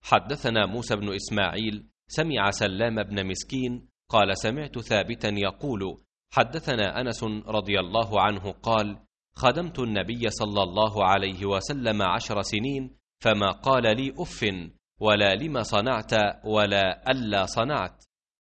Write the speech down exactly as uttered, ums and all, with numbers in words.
حدثنا موسى بن إسماعيل سمع سلام بن مسكين قال سمعت ثابتا يقول حدثنا أنس رضي الله عنه قال خدمت النبي صلى الله عليه وسلم عشر سنين فما قال لي أف ولا لما صنعت ولا ألا صنعت.